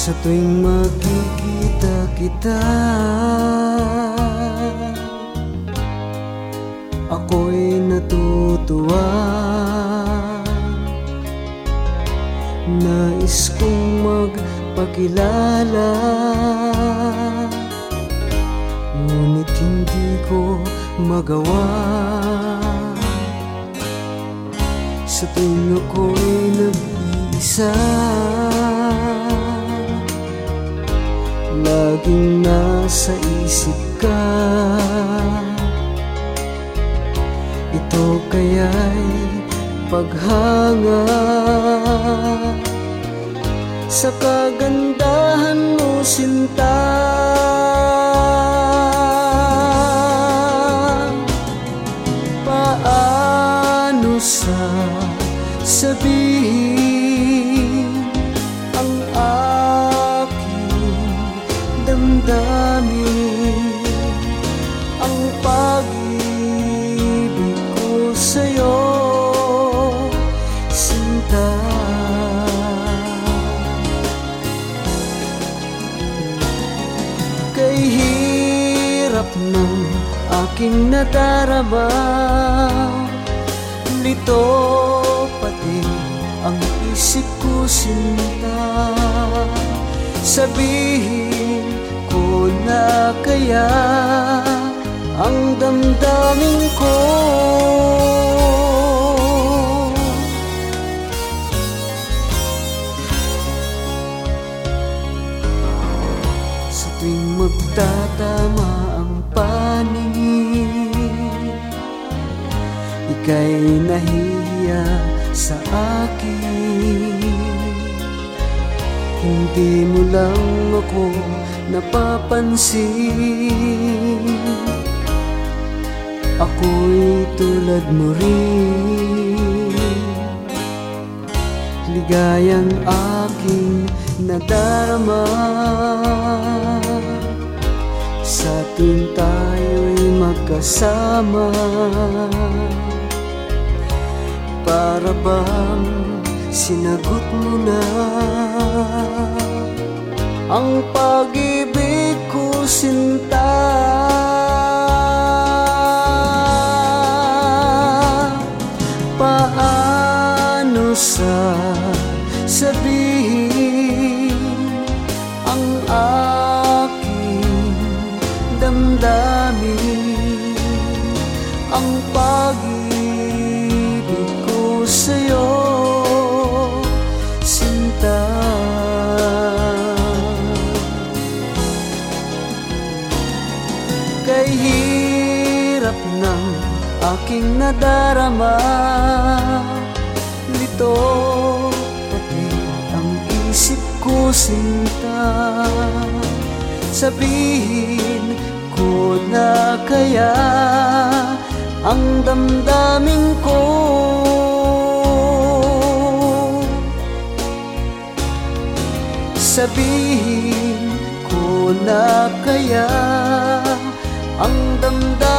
Sa tuwing magkikita kita, ako'y natutuwa. Nais kong magpakilala, ngunit hindi ko magawa. Sa tuwing ako'y nag-iisa, laging nasa isip ka. Ito kaya'y paghanga sa kagandahan mo, sinta. Paano sabihin ang aking damdamin, ang pag-ibig ko sa'yo, sinta. Kay hirap ng aking nadarama, lito pati ang isip ko, sinta. Sabihin ko na kaya ang damdamin ko. Sa tuwing magtatama ang paningin, ika'y nahihiya sa akin. Hindi mo lang ako napapansin, ako'y tulad mo rin. Ligayang aking nadarama sa tuwing tayo'y magkasama. Para bang sinagot mo na ang pag-ibig ko, sinta. Paano sabihin ang aking damdamin, ang pag-ibig ko sa'yo, sinta. Kay hirap ng aking nadarama, lito pati ang isip ko, sinta. Sabihin ko na kaya ang damdamin ko. Sabihin ko na kaya ang damdamin